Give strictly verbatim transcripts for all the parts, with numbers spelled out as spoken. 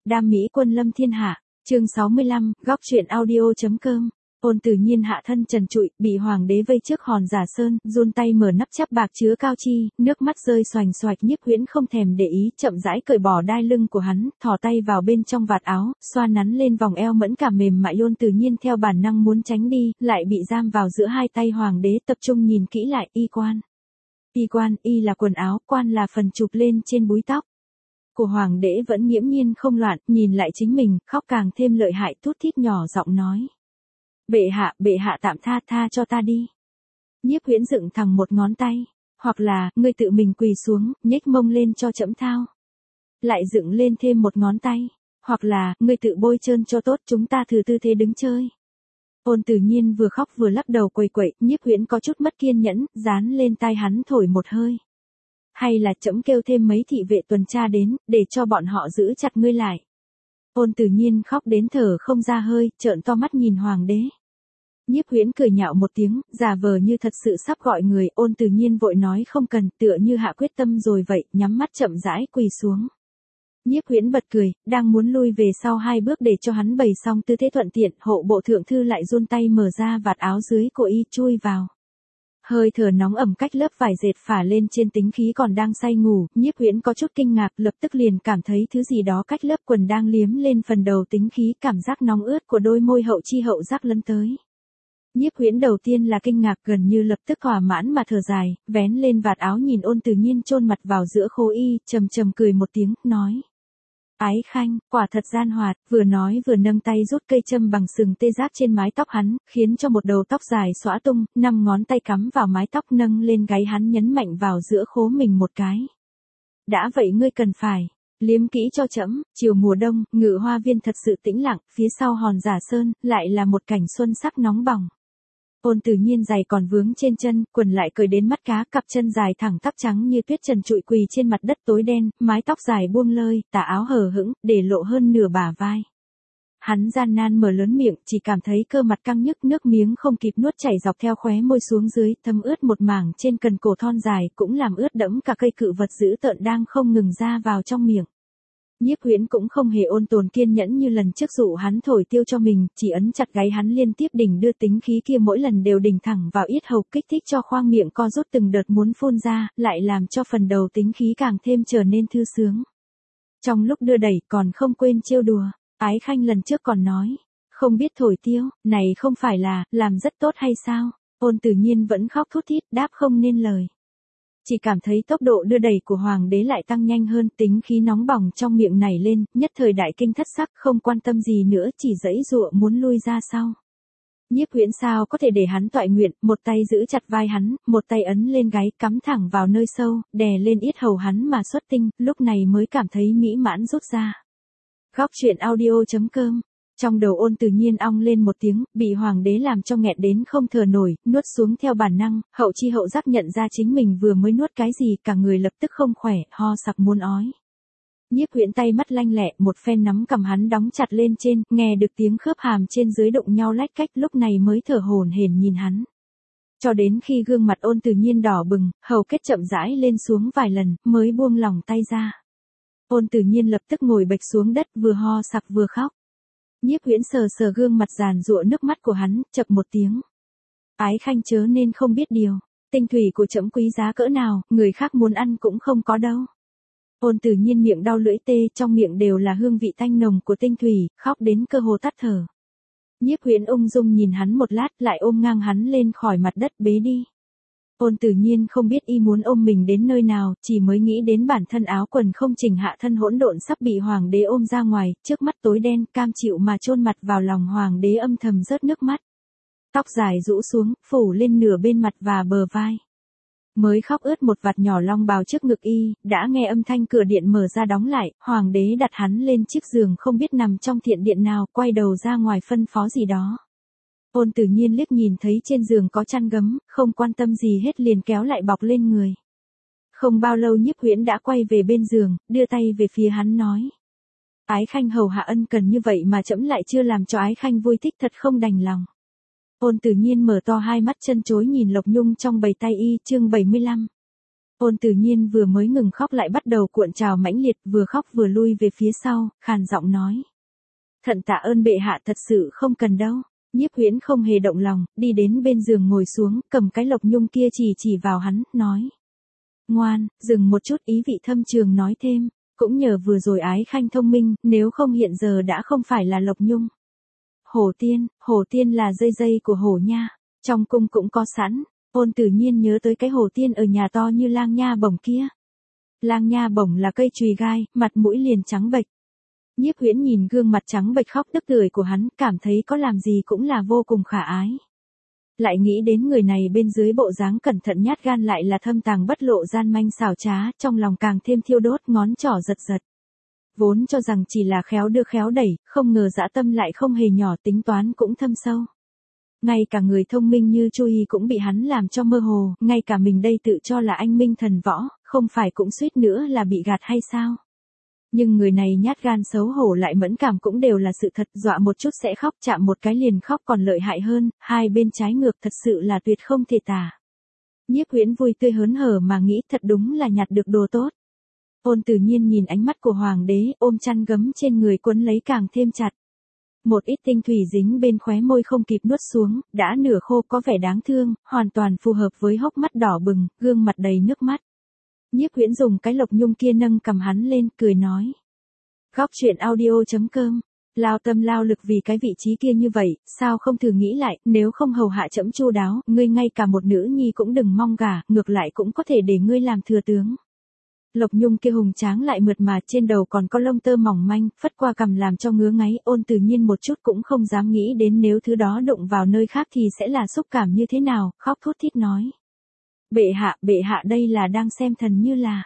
đam mỹ quân lâm thiên hạ, chương sáu mươi lăm, góc truyện audio.com. Ôn Tử Nhiên hạ thân trần trụi, bị hoàng đế vây trước hòn giả sơn, run tay mở nắp chắp bạc chứa cao chi, nước mắt rơi xoành xoạch. Nhiếp Huyễn không thèm để ý, chậm rãi cởi bỏ đai lưng của hắn, thò tay vào bên trong vạt áo, xoa nắn lên vòng eo mẫn cảm mềm mại. Ôn Tử Nhiên theo bản năng muốn tránh đi, lại bị giam vào giữa hai tay hoàng đế. Tập trung nhìn kỹ lại, y quan. Y quan, y là quần áo, quan là phần chụp lên trên búi tóc của hoàng đế vẫn nghiễm nhiên không loạn, nhìn lại chính mình, khóc càng thêm lợi hại, thút thít nhỏ giọng nói. Bệ hạ, bệ hạ tạm tha, tha cho ta đi. Nhiếp Huyễn dựng thẳng một ngón tay, hoặc là, ngươi tự mình quỳ xuống, nhếch mông lên cho trẫm thao. Lại dựng lên thêm một ngón tay, hoặc là, ngươi tự bôi trơn cho tốt, chúng ta thử tư thế đứng chơi. Ôn Tử Nhiên vừa khóc vừa lắc đầu quẩy quẩy, Nhiếp Huyễn có chút mất kiên nhẫn, dán lên tai hắn thổi một hơi. Hay là trẫm kêu thêm mấy thị vệ tuần tra đến, để cho bọn họ giữ chặt ngươi lại. Ôn Tử Nhiên khóc đến thở không ra hơi, trợn to mắt nhìn hoàng đế. Nhiếp Huyễn cười nhạo một tiếng, giả vờ như thật sự sắp gọi người. Ôn Tử Nhiên vội nói không cần, tựa như hạ quyết tâm rồi vậy, nhắm mắt chậm rãi quỳ xuống. Nhiếp Huyễn bật cười, đang muốn lui về sau hai bước để cho hắn bày xong tư thế thuận tiện, hộ bộ thượng thư lại run tay mở ra vạt áo dưới của y chui vào. Hơi thở nóng ẩm cách lớp vải dệt phả lên trên tính khí còn đang say ngủ. Nhiếp Huyễn có chút kinh ngạc, lập tức liền cảm thấy thứ gì đó cách lớp quần đang liếm lên phần đầu tính khí, cảm giác nóng ướt của đôi môi hậu chi hậu giác lấn tới. Nhiếp Huyễn đầu tiên là kinh ngạc, gần như lập tức thỏa mãn mà thở dài, vén lên vạt áo nhìn Ôn Tử Nhiên chôn mặt vào giữa khố y, trầm trầm cười một tiếng, nói. Ái Khanh, quả thật gian hoạt, vừa nói vừa nâng tay rút cây châm bằng sừng tê giác trên mái tóc hắn, khiến cho một đầu tóc dài xõa tung, năm ngón tay cắm vào mái tóc nâng lên gáy hắn nhấn mạnh vào giữa khố mình một cái. Đã vậy ngươi cần phải liếm kỹ cho trẫm. Chiều mùa đông, Ngự Hoa Viên thật sự tĩnh lặng, phía sau hòn giả sơn, lại là một cảnh xuân sắc nóng bỏng. Ôn Tử Nhiên giày còn vướng trên chân, quần lại cởi đến mắt cá, cặp chân dài thẳng tắp trắng như tuyết trần trụi quỳ trên mặt đất tối đen, mái tóc dài buông lơi, tà áo hở hững, để lộ hơn nửa bả vai. Hắn gian nan mở lớn miệng, chỉ cảm thấy cơ mặt căng nhức, nước miếng không kịp nuốt chảy dọc theo khóe môi xuống dưới, thấm ướt một mảng trên cần cổ thon dài, cũng làm ướt đẫm cả cây cự vật dữ tợn đang không ngừng ra vào trong miệng. Nhiếp Huyễn cũng không hề ôn tồn kiên nhẫn như lần trước dụ hắn thổi tiêu cho mình, chỉ ấn chặt gáy hắn liên tiếp đỉnh đưa tính khí kia mỗi lần đều đỉnh thẳng vào yết hầu, kích thích cho khoang miệng co rút từng đợt muốn phun ra, lại làm cho phần đầu tính khí càng thêm trở nên thư sướng. Trong lúc đưa đẩy còn không quên trêu đùa, Ái Khanh lần trước còn nói, không biết thổi tiêu, này không phải là, làm rất tốt hay sao? Ôn Tử Nhiên vẫn khóc thút thít, đáp không nên lời. Chỉ cảm thấy tốc độ đưa đẩy của hoàng đế lại tăng nhanh hơn, tính khí nóng bỏng trong miệng nảy lên, nhất thời đại kinh thất sắc, không quan tâm gì nữa, chỉ giãy giụa muốn lui ra sau. Nhiếp Huyễn sao có thể để hắn toại nguyện, một tay giữ chặt vai hắn, một tay ấn lên gáy, cắm thẳng vào nơi sâu, đè lên yết hầu hắn mà xuất tinh, lúc này mới cảm thấy mỹ mãn rút ra. Góc truyện audio.com. Trong đầu Ôn Tử Nhiên ong lên một tiếng, bị hoàng đế làm cho nghẹn đến không thở nổi, nuốt xuống theo bản năng, hậu chi hậu giác nhận ra chính mình vừa mới nuốt cái gì, cả người lập tức không khỏe, ho sặc muốn ói. Nhiếp Huyễn tay mắt lanh lẹ, một phen nắm cầm hắn đóng chặt lên trên, nghe được tiếng khớp hàm trên dưới đụng nhau lách cách, lúc này mới thở hổn hển nhìn hắn. Cho đến khi gương mặt Ôn Tử Nhiên đỏ bừng, hầu kết chậm rãi lên xuống vài lần, mới buông lỏng tay ra. Ôn Tử Nhiên lập tức ngồi bệt xuống đất, vừa ho sặc vừa khóc. Nhiếp Huyễn sờ sờ gương mặt giàn giụa nước mắt của hắn, chập một tiếng. Ái Khanh chớ nên không biết điều, tinh thủy của trẫm quý giá cỡ nào, người khác muốn ăn cũng không có đâu. Ôn Tử Nhiên miệng đau lưỡi tê, trong miệng đều là hương vị tanh nồng của tinh thủy, khóc đến cơ hồ tắt thở. Nhiếp Huyễn ung dung nhìn hắn một lát, lại ôm ngang hắn lên khỏi mặt đất bế đi. Ôn Tử Nhiên không biết y muốn ôm mình đến nơi nào, chỉ mới nghĩ đến bản thân áo quần không chỉnh hạ thân hỗn độn sắp bị hoàng đế ôm ra ngoài, trước mắt tối đen, cam chịu mà chôn mặt vào lòng hoàng đế âm thầm rớt nước mắt. Tóc dài rũ xuống, phủ lên nửa bên mặt và bờ vai. Mới khóc ướt một vạt nhỏ long bào trước ngực y, đã nghe âm thanh cửa điện mở ra đóng lại, hoàng đế đặt hắn lên chiếc giường không biết nằm trong thiện điện nào, quay đầu ra ngoài phân phó gì đó. Ôn Tử Nhiên liếc nhìn thấy trên giường có chăn gấm, không quan tâm gì hết liền kéo lại bọc lên người. Không bao lâu Nhiếp Huyễn đã quay về bên giường, đưa tay về phía hắn nói. Ái Khanh hầu hạ ân cần như vậy mà trẫm lại chưa làm cho Ái Khanh vui thích, thật không đành lòng. Ôn Tử Nhiên mở to hai mắt chân chối nhìn Lộc Nhung trong bầy tay y, chương bảy mươi lăm. Ôn Tử Nhiên vừa mới ngừng khóc lại bắt đầu cuộn trào mãnh liệt, vừa khóc vừa lui về phía sau, khàn giọng nói. Thận tạ ơn bệ hạ, thật sự không cần đâu. Nhiếp Huyễn không hề động lòng, đi đến bên giường ngồi xuống, cầm cái lộc nhung kia chỉ chỉ vào hắn, nói. Ngoan, dừng một chút, ý vị thâm trường nói thêm, cũng nhờ vừa rồi Ái Khanh thông minh, nếu không hiện giờ đã không phải là lộc nhung. Hổ tiên, hổ tiên là dây dây của hổ nha, trong cung cũng có sẵn. Ôn Tử Nhiên nhớ tới cái hổ tiên ở nhà to như lang nha bổng kia. Lang nha bổng là cây chùy gai, mặt mũi liền trắng bệch. Nhiếp Huyễn nhìn gương mặt trắng bệch khóc tức tưởi của hắn, cảm thấy có làm gì cũng là vô cùng khả ái. Lại nghĩ đến người này bên dưới bộ dáng cẩn thận nhát gan lại là thâm tàng bất lộ gian manh xảo trá, trong lòng càng thêm thiêu đốt, ngón trỏ giật giật. Vốn cho rằng chỉ là khéo đưa khéo đẩy, không ngờ dã tâm lại không hề nhỏ, tính toán cũng thâm sâu. Ngay cả người thông minh như Chu Hi cũng bị hắn làm cho mơ hồ, ngay cả mình đây tự cho là anh minh thần võ, không phải cũng suýt nữa là bị gạt hay sao? Nhưng người này nhát gan xấu hổ lại mẫn cảm cũng đều là sự thật, dọa một chút sẽ khóc, chạm một cái liền khóc còn lợi hại hơn, hai bên trái ngược thật sự là tuyệt không thể tả. Nhiếp Huyễn vui tươi hớn hở mà nghĩ thật đúng là nhặt được đồ tốt. Ôn Tử Nhiên nhìn ánh mắt của hoàng đế, ôm chăn gấm trên người quấn lấy càng thêm chặt. Một ít tinh thủy dính bên khóe môi không kịp nuốt xuống, đã nửa khô có vẻ đáng thương, hoàn toàn phù hợp với hốc mắt đỏ bừng, gương mặt đầy nước mắt. Nhiếp Huyễn dùng cái lộc nhung kia nâng cầm hắn lên, cười nói. Góc truyện audio chấm com, lao tâm lao lực vì cái vị trí kia như vậy, sao không thử nghĩ lại, nếu không hầu hạ trẫm chu đáo, ngươi ngay cả một nữ nhi cũng đừng mong gả, ngược lại cũng có thể để ngươi làm thừa tướng. Lộc nhung kia hùng tráng lại mượt mà, trên đầu còn có lông tơ mỏng manh, phất qua cằm làm cho ngứa ngáy. Ôn Tử Nhiên một chút cũng không dám nghĩ đến nếu thứ đó đụng vào nơi khác thì sẽ là xúc cảm như thế nào, khóc thút thít nói. Bệ hạ, bệ hạ đây là đang xem thần như là.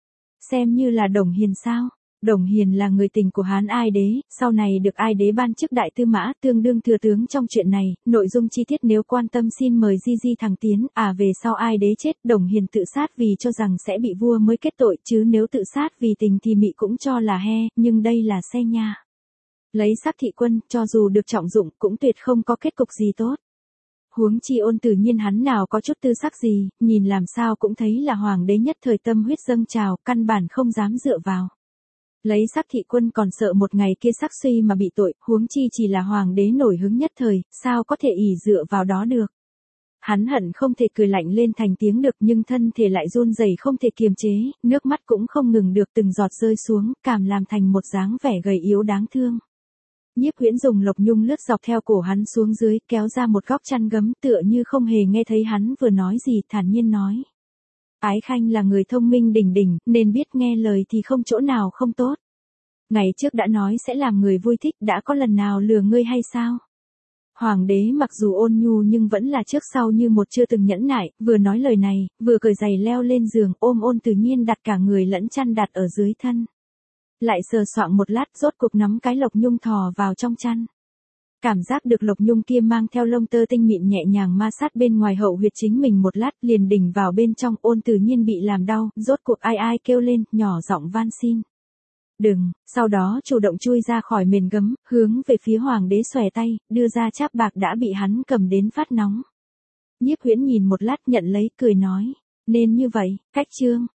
Xem như là Đồng Hiền sao? Đồng Hiền là người tình của Hán Ai Đế, sau này được Ai Đế ban chức đại tư mã, tương đương thừa tướng trong chuyện này, nội dung chi tiết nếu quan tâm xin mời Di Di thẳng tiến, à về sau Ai Đế chết, Đồng Hiền tự sát vì cho rằng sẽ bị vua mới kết tội, chứ nếu tự sát vì tình thì mị cũng cho là he, nhưng đây là xe nha. Lấy sắc thị quân, cho dù được trọng dụng, cũng tuyệt không có kết cục gì tốt. Huống chi Ôn Tử Nhiên hắn nào có chút tư sắc gì, nhìn làm sao cũng thấy là hoàng đế nhất thời tâm huyết dâng trào, căn bản không dám dựa vào. Lấy sắc thị quân còn sợ một ngày kia sắc suy mà bị tội, huống chi chỉ là hoàng đế nổi hứng nhất thời, sao có thể ỷ dựa vào đó được. Hắn hận không thể cười lạnh lên thành tiếng được, nhưng thân thể lại run rẩy không thể kiềm chế, nước mắt cũng không ngừng được từng giọt rơi xuống, cảm làm thành một dáng vẻ gầy yếu đáng thương. Nhiếp Huyễn dùng lộc nhung lướt dọc theo cổ hắn xuống dưới, kéo ra một góc chăn gấm, tựa như không hề nghe thấy hắn vừa nói gì, thản nhiên nói. Ái Khanh là người thông minh đỉnh đỉnh, nên biết nghe lời thì không chỗ nào không tốt. Ngày trước đã nói sẽ làm người vui thích, đã có lần nào lừa ngươi hay sao? Hoàng đế mặc dù ôn nhu nhưng vẫn là trước sau như một chưa từng nhẫn nại, vừa nói lời này, vừa cởi giày leo lên giường, ôm Ôn Tử Nhiên đặt cả người lẫn chăn đặt ở dưới thân. Lại sờ soạng một lát, rốt cuộc nắm cái lộc nhung thò vào trong chăn. Cảm giác được lộc nhung kia mang theo lông tơ tinh mịn nhẹ nhàng ma sát bên ngoài hậu huyệt chính mình một lát, liền đỉnh vào bên trong. Ôn Tử Nhiên bị làm đau, rốt cuộc ai ai kêu lên, nhỏ giọng van xin. Đừng, sau đó chủ động chui ra khỏi mền gấm, hướng về phía hoàng đế xòe tay, đưa ra cháp bạc đã bị hắn cầm đến phát nóng. Nhiếp Huyễn nhìn một lát nhận lấy, cười nói, nên như vậy, cách chương.